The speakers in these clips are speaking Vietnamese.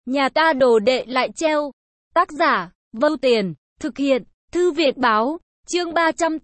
Nhà ta đồ đệ lại treo. Tác giả, Vâu Tiền, thực hiện, Thư Viện Báo, chương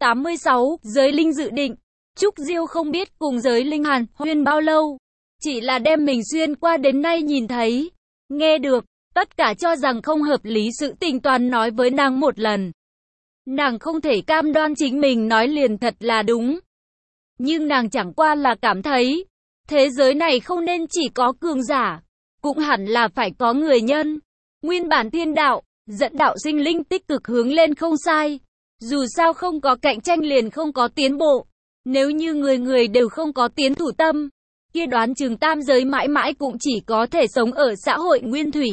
386, Giới Linh dự định. Trúc Diêu không biết cùng Giới Linh hàn huyên bao lâu, chỉ là đem mình xuyên qua đến nay nhìn thấy, nghe được, tất cả cho rằng không hợp lý sự tình toàn nói với nàng một lần. Nàng không thể cam đoan chính mình nói liền thật là đúng. Nhưng nàng chẳng qua là cảm thấy, thế giới này không nên chỉ có cường giả, cũng hẳn là phải có người nhân. Nguyên bản thiên đạo, dẫn đạo sinh linh tích cực hướng lên không sai. Dù sao không có cạnh tranh liền không có tiến bộ. Nếu như người người đều không có tiến thủ tâm, kia đoán chừng tam giới mãi mãi cũng chỉ có thể sống ở xã hội nguyên thủy.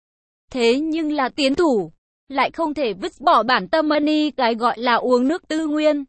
Thế nhưng là tiến thủ, lại không thể vứt bỏ bản tâm money cái gọi là uống nước tư nguyên.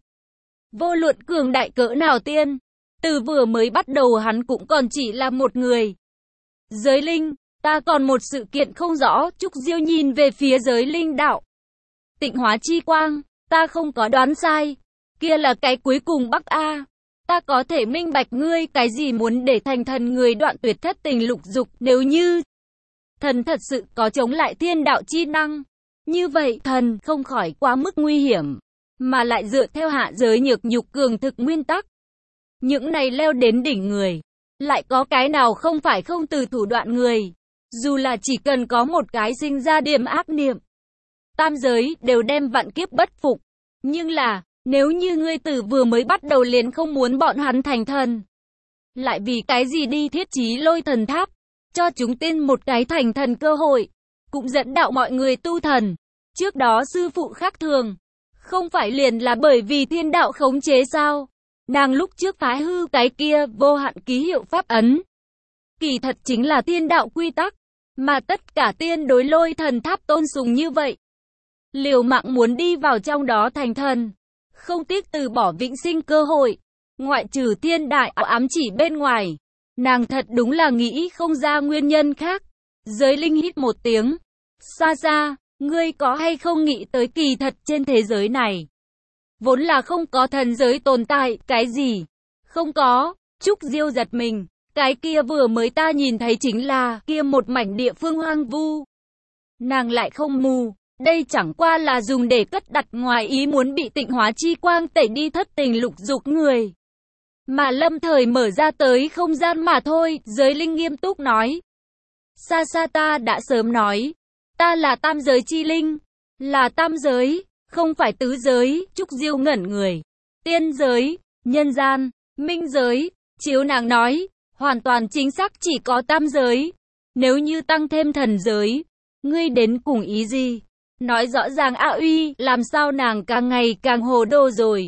Vô luận cường đại cỡ nào tiên, từ vừa mới bắt đầu hắn cũng còn chỉ là một người. Giới linh, ta còn một sự kiện không rõ. Trúc Diêu nhìn về phía giới linh đạo. Tịnh hóa chi quang, ta không có đoán sai. Kia là cái cuối cùng Bắc A. Ta có thể minh bạch ngươi cái gì muốn để thành thần người đoạn tuyệt thất tình lục dục. Nếu như thần thật sự có chống lại thiên đạo chi năng, như vậy thần không khỏi quá mức nguy hiểm, mà lại dựa theo hạ giới nhược nhục cường thực nguyên tắc. Những này leo đến đỉnh người, lại có cái nào không phải không từ thủ đoạn người. Dù là chỉ cần có một cái sinh ra điểm ác niệm, tam giới đều đem vạn kiếp bất phục. Nhưng là, nếu như ngươi từ vừa mới bắt đầu liền không muốn bọn hắn thành thần, lại vì cái gì đi thiết trí lôi thần tháp, cho chúng tên một cái thành thần cơ hội, cũng dẫn đạo mọi người tu thần. Trước đó sư phụ khác thường, không phải liền là bởi vì thiên đạo khống chế sao? Nàng lúc trước phái hư cái kia vô hạn ký hiệu pháp ấn, kỳ thật chính là thiên đạo quy tắc, mà tất cả tiên đối lôi thần tháp tôn sùng như vậy. Liều mạng muốn đi vào trong đó thành thần, không tiếc từ bỏ vĩnh sinh cơ hội, ngoại trừ thiên đại ám chỉ bên ngoài. Nàng thật đúng là nghĩ không ra nguyên nhân khác. Giới linh hít một tiếng. Xa xa, ngươi có hay không nghĩ tới kỳ thật trên thế giới này vốn là không có thần giới tồn tại. Cái gì? Không có. Trúc Diêu giật mình. Cái kia vừa mới ta nhìn thấy chính là kia một mảnh địa phương hoang vu. Nàng lại không mù. Đây chẳng qua là dùng để cất đặt ngoài ý muốn bị tịnh hóa chi quang tẩy đi thất tình lục dục người, mà lâm thời mở ra tới không gian mà thôi. Giới linh nghiêm túc nói. Xa xa ta đã sớm nói, ta là tam giới chi linh, là tam giới, không phải tứ giới. Trúc Diêu ngẩn người. Tiên giới, nhân gian, minh giới. Chiếu nàng nói, hoàn toàn chính xác chỉ có tam giới. Nếu như tăng thêm thần giới, ngươi đến cùng ý gì? Nói rõ ràng a uy, làm sao nàng càng ngày càng hồ đồ rồi.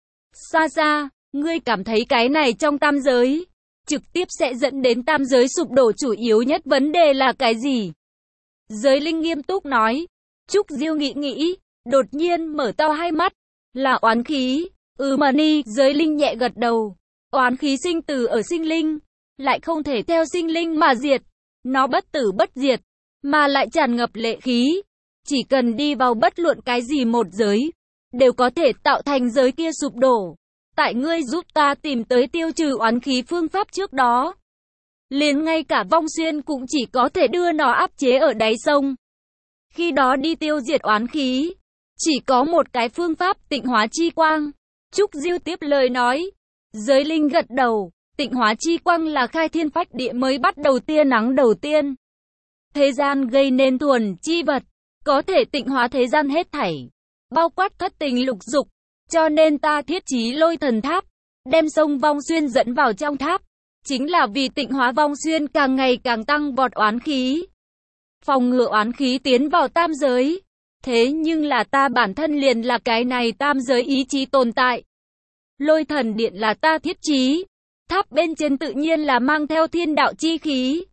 Xa xa, ngươi cảm thấy cái này trong tam giới, trực tiếp sẽ dẫn đến tam giới sụp đổ chủ yếu nhất vấn đề là cái gì? Giới linh nghiêm túc nói. Trúc Diêu nghĩ nghĩ, đột nhiên mở to hai mắt. Là oán khí. Money. Giới linh nhẹ gật đầu. Oán khí sinh từ ở sinh linh, lại không thể theo sinh linh mà diệt. Nó bất tử bất diệt, mà lại tràn ngập lệ khí. Chỉ cần đi vào bất luận cái gì một giới, đều có thể tạo thành giới kia sụp đổ. Tại ngươi giúp ta tìm tới tiêu trừ oán khí phương pháp trước đó, liền ngay cả Vong Xuyên cũng chỉ có thể đưa nó áp chế ở đáy sông. Khi đó đi tiêu diệt oán khí, chỉ có một cái phương pháp, tịnh hóa chi quang. Trúc Diêu tiếp lời nói. Giới linh gật đầu. Tịnh hóa chi quang là khai thiên phách địa mới bắt đầu tia nắng đầu tiên. Thế gian gây nên thuần chi vật, có thể tịnh hóa thế gian hết thảy, bao quát thất tình lục dục. Cho nên ta thiết trí lôi thần tháp, đem sông Vong Xuyên dẫn vào trong tháp, chính là vì tịnh hóa Vong Xuyên càng ngày càng tăng vọt oán khí, phòng ngừa oán khí tiến vào tam giới. Thế nhưng là ta bản thân liền là cái này tam giới ý chí tồn tại. Lôi thần điện là ta thiết trí, tháp bên trên tự nhiên là mang theo thiên đạo chi khí,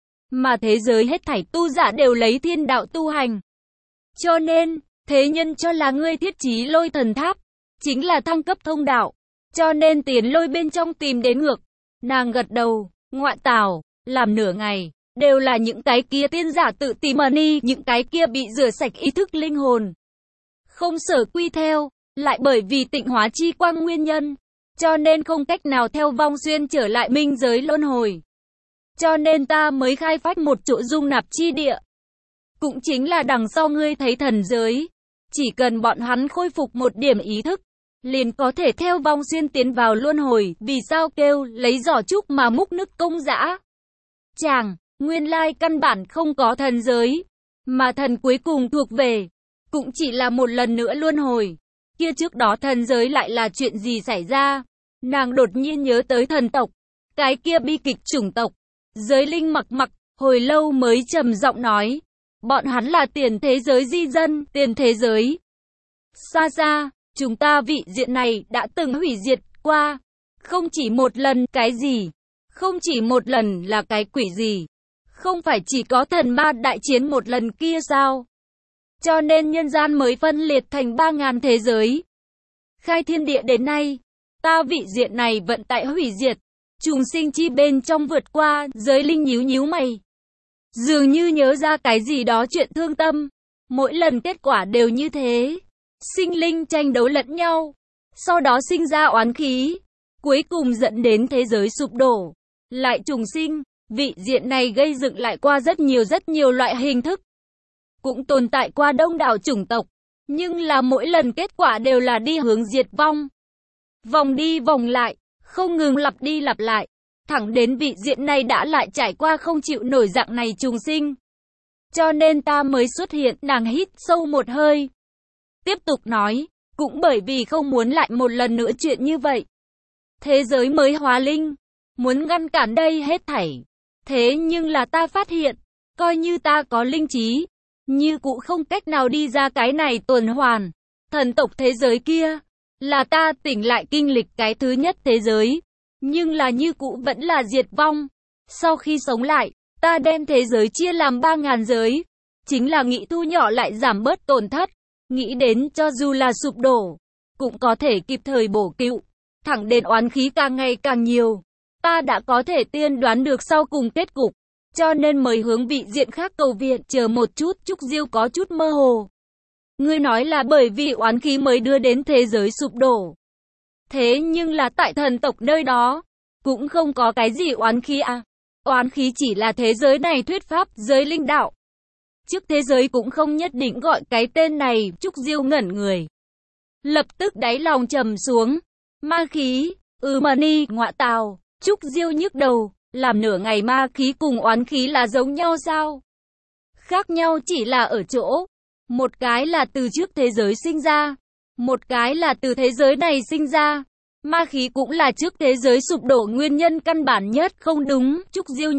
mà thế giới hết thảy tu giả đều lấy thiên đạo tu hành. Cho nên, thế nhân cho là ngươi thiết trí lôi thần tháp chính là thăng cấp thông đạo, cho nên tiến lôi bên trong tìm đến ngược. Nàng gật đầu. Ngoại tảo, làm nửa ngày, đều là những cái kia tiên giả tự tìm money, những cái kia bị rửa sạch ý thức linh hồn, không sở quy theo, lại bởi vì tịnh hóa chi quang nguyên nhân, cho nên không cách nào theo Vong Xuyên trở lại minh giới luân hồi. Cho nên ta mới khai phách một chỗ dung nạp chi địa. Cũng chính là đằng sau ngươi thấy thần giới. Chỉ cần bọn hắn khôi phục một điểm ý thức, liền có thể theo vong xuyên tiến vào luân hồi. Vì sao kêu lấy giỏ trúc mà múc nước công dã? Chàng, nguyên lai căn bản không có thần giới, mà thần cuối cùng thuộc về, cũng chỉ là một lần nữa luân hồi. Kia trước đó thần giới lại là chuyện gì xảy ra? Nàng đột nhiên nhớ tới thần tộc, cái kia bi kịch chủng tộc. Giới linh mặc hồi lâu mới trầm giọng nói, bọn hắn là tiền thế giới di dân, tiền thế giới. Xa xa, chúng ta vị diện này đã từng hủy diệt qua, không chỉ một lần. Cái gì? Không chỉ một lần là cái quỷ gì? Không phải chỉ có thần ma đại chiến một lần kia sao? Cho nên nhân gian mới phân liệt thành 3.000 thế giới. Khai thiên địa đến nay, ta vị diện này vận tại hủy diệt. Trùng sinh chi bên trong vượt qua. Giới linh nhíu nhíu mày, dường như nhớ ra cái gì đó chuyện thương tâm. Mỗi lần kết quả đều như thế. Sinh linh tranh đấu lẫn nhau, sau đó sinh ra oán khí, cuối cùng dẫn đến thế giới sụp đổ, lại trùng sinh. Vị diện này gây dựng lại qua rất nhiều loại hình thức, cũng tồn tại qua đông đảo chủng tộc, nhưng là mỗi lần kết quả đều là đi hướng diệt vong. Vòng đi vòng lại, không ngừng lặp đi lặp lại, thẳng đến vị diện này đã lại trải qua không chịu nổi dạng này trùng sinh. Cho nên ta mới xuất hiện. Nàng hít sâu một hơi, tiếp tục nói, cũng bởi vì không muốn lại một lần nữa chuyện như vậy. Thế giới mới hóa linh, muốn ngăn cản đây hết thảy. Thế nhưng là ta phát hiện, coi như ta có linh trí, như cũng không cách nào đi ra cái này tuần hoàn. Thần tộc thế giới kia, là ta tỉnh lại kinh lịch cái thứ nhất thế giới, nhưng là như cũ vẫn là diệt vong. Sau khi sống lại, ta đem thế giới chia làm 3.000 giới, chính là nghĩ thu nhỏ lại giảm bớt tổn thất, nghĩ đến cho dù là sụp đổ, cũng có thể kịp thời bổ cứu, thẳng đến oán khí càng ngày càng nhiều. Ta đã có thể tiên đoán được sau cùng kết cục, cho nên mới hướng vị diện khác cầu viện. Chờ một chút, Trúc Diêu có chút mơ hồ. Ngươi nói là bởi vì oán khí mới đưa đến thế giới sụp đổ. Thế nhưng là tại thần tộc nơi đó, cũng không có cái gì oán khí à. Oán khí chỉ là thế giới này thuyết pháp, giới linh đạo. Trước thế giới cũng không nhất định gọi cái tên này. Trúc Diêu ngẩn người, lập tức đáy lòng trầm xuống. Ma khí, mani, ngọa tào. Trúc Diêu nhức đầu, làm nửa ngày ma khí cùng oán khí là giống nhau sao? Khác nhau chỉ là ở chỗ, một cái là từ trước thế giới sinh ra, một cái là từ thế giới này sinh ra. Ma khí cũng là trước thế giới sụp đổ nguyên nhân căn bản nhất. Không đúng. Trúc Diêu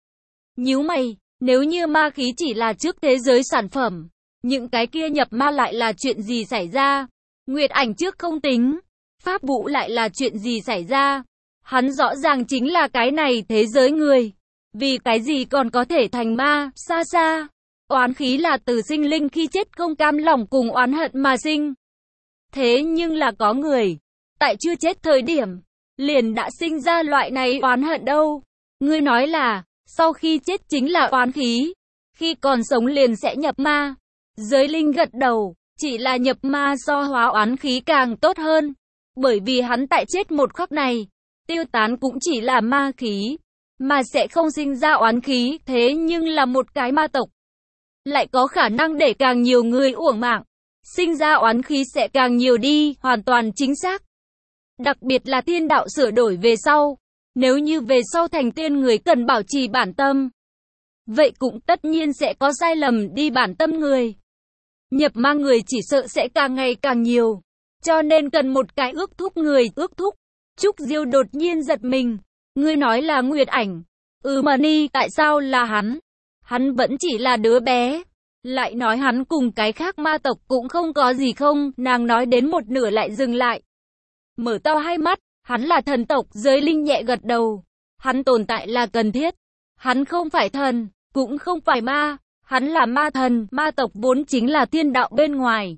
nhíu mày, nếu như ma khí chỉ là trước thế giới sản phẩm, những cái kia nhập ma lại là chuyện gì xảy ra? Nguyệt Ảnh trước không tính, Pháp Vũ lại là chuyện gì xảy ra? Hắn rõ ràng chính là cái này thế giới người, vì cái gì còn có thể thành ma? Xa xa, oán khí là từ sinh linh khi chết không cam lòng cùng oán hận mà sinh. Thế nhưng là có người, tại chưa chết thời điểm, liền đã sinh ra loại này oán hận đâu. Ngươi nói là, sau khi chết chính là oán khí, khi còn sống liền sẽ nhập ma. Giới linh gật đầu, chỉ là nhập ma so hóa oán khí càng tốt hơn, bởi vì hắn tại chết một khắc này, tiêu tán cũng chỉ là ma khí, mà sẽ không sinh ra oán khí. Thế nhưng là một cái ma tộc, lại có khả năng để càng nhiều người uổng mạng, sinh ra oán khí sẽ càng nhiều đi. Hoàn toàn chính xác. Đặc biệt là tiên đạo sửa đổi về sau, nếu như về sau thành tiên người cần bảo trì bản tâm, vậy cũng tất nhiên sẽ có sai lầm đi. Bản tâm người nhập ma người chỉ sợ sẽ càng ngày càng nhiều, cho nên cần một cái ước thúc người. Ước thúc? Trúc Diêu đột nhiên giật mình. Ngươi nói là Nguyệt Ảnh? Mani, tại sao là hắn? Hắn vẫn chỉ là đứa bé. Lại nói hắn cùng cái khác ma tộc cũng không có gì không? Nàng nói đến một nửa lại dừng lại, mở to hai mắt. Hắn là thần tộc. Giới linh nhẹ gật đầu. Hắn tồn tại là cần thiết. Hắn không phải thần, cũng không phải ma. Hắn là ma thần. Ma tộc vốn chính là thiên đạo bên ngoài,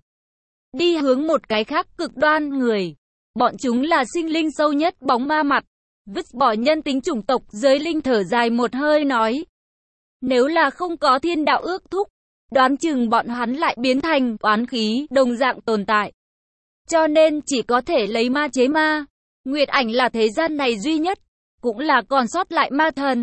đi hướng một cái khác cực đoan người. Bọn chúng là sinh linh sâu nhất bóng ma mặt, vứt bỏ nhân tính chủng tộc. Giới linh thở dài một hơi nói, nếu là không có thiên đạo ước thúc, đoán chừng bọn hắn lại biến thành oán khí đồng dạng tồn tại. Cho nên chỉ có thể lấy ma chế ma. Nguyệt Ảnh là thế gian này duy nhất, cũng là còn sót lại ma thần.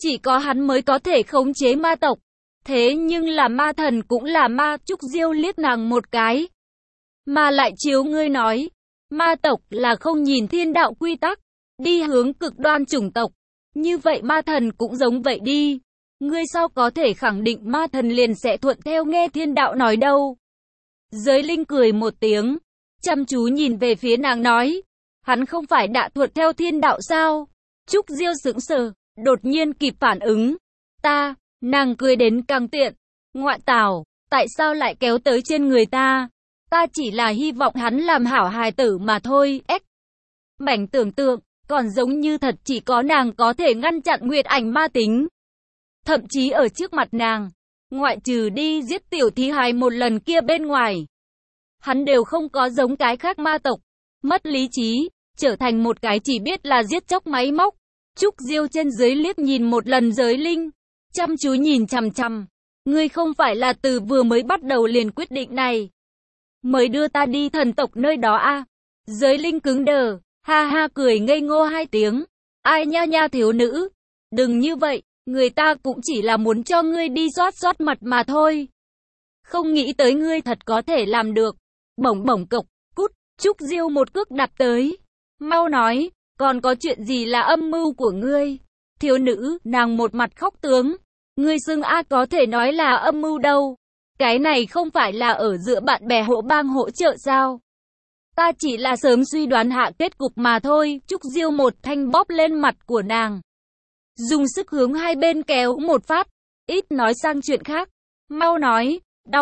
Chỉ có hắn mới có thể khống chế ma tộc. Thế nhưng là ma thần cũng là ma. Trúc Diêu liếc nàng một cái. Mà lại chiếu ngươi nói, ma tộc là không nhìn thiên đạo quy tắc, đi hướng cực đoan chủng tộc. Như vậy ma thần cũng giống vậy đi. Ngươi sao có thể khẳng định ma thần liền sẽ thuận theo nghe thiên đạo nói đâu? Giới linh cười một tiếng, chăm chú nhìn về phía nàng nói, hắn không phải đã thuận theo thiên đạo sao? Trúc Diêu sững sờ, đột nhiên kịp phản ứng. Nàng cười đến càng tiện. Ngoại tảo, tại sao lại kéo tới trên người ta? Ta chỉ là hy vọng hắn làm hảo hài tử mà thôi. Mảnh tưởng tượng, còn giống như thật chỉ có nàng có thể ngăn chặn nguyệt ảnh ma tính. Thậm chí ở trước mặt nàng, ngoại trừ đi giết tiểu thí hài một lần kia bên ngoài, hắn đều không có giống cái khác ma tộc, mất lý trí, trở thành một cái chỉ biết là giết chóc máy móc. Trúc Diêu trên dưới liếc nhìn một lần giới linh, chăm chú nhìn chằm chằm. Ngươi không phải là từ vừa mới bắt đầu liền quyết định này, mới đưa ta đi thần tộc nơi đó à? Giới linh cứng đờ, ha ha cười ngây ngô hai tiếng. Ai nha nha thiếu nữ, đừng như vậy, người ta cũng chỉ là muốn cho ngươi đi xoát mặt mà thôi. Không nghĩ tới ngươi thật có thể làm được. Bổng bổng cộc, cút. Trúc Diêu một cước đạp tới. Mau nói, còn có chuyện gì là âm mưu của ngươi? Thiếu nữ, nàng một mặt khóc tướng. Ngươi xưng a có thể nói là âm mưu đâu. Cái này không phải là ở giữa bạn bè hộ bang hỗ trợ sao? Ta chỉ là sớm suy đoán hạ kết cục mà thôi. Trúc Diêu một thanh bóp lên mặt của nàng, dùng sức hướng hai bên kéo một phát. Ít nói sang chuyện khác. Mau nói,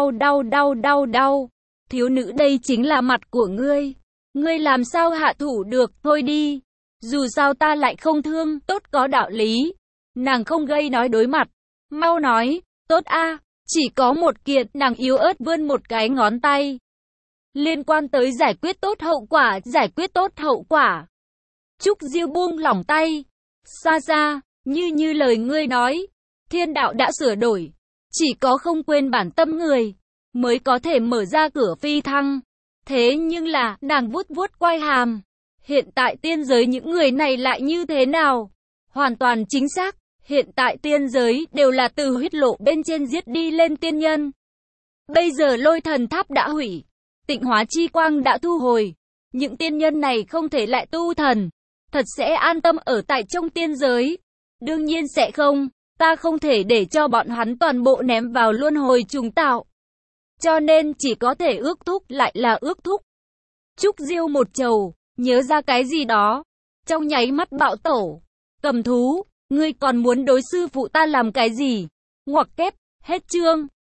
đau. Thiếu nữ, đây chính là mặt của ngươi. Ngươi làm sao hạ thủ được, thôi đi. Dù sao ta lại không thương, tốt có đạo lý. Nàng không gây nói đối mặt. Mau nói, tốt a. Chỉ có một kiện, nàng yếu ớt vươn một cái ngón tay. Liên quan tới giải quyết tốt hậu quả. Trúc Diêu buông lỏng tay. Xa, như lời ngươi nói, thiên đạo đã sửa đổi. Chỉ có không quên bản tâm người, mới có thể mở ra cửa phi thăng. Thế nhưng là, nàng vuốt quai hàm. Hiện tại tiên giới những người này lại như thế nào? Hoàn toàn chính xác, hiện tại tiên giới đều là từ huyết lộ bên trên giết đi lên tiên nhân. Bây giờ lôi thần tháp đã hủy, tịnh hóa chi quang đã thu hồi. Những tiên nhân này không thể lại tu thần, thật sẽ an tâm ở tại trong tiên giới. Đương nhiên sẽ không, ta không thể để cho bọn hắn toàn bộ ném vào luân hồi trùng tạo. Cho nên chỉ có thể ước thúc, lại là ước thúc. Trúc Diêu một trầu, nhớ ra cái gì đó, trong nháy mắt bạo tổ. Cầm thú, ngươi còn muốn đối sư phụ ta làm cái gì? Ngoặc kép, hết chương.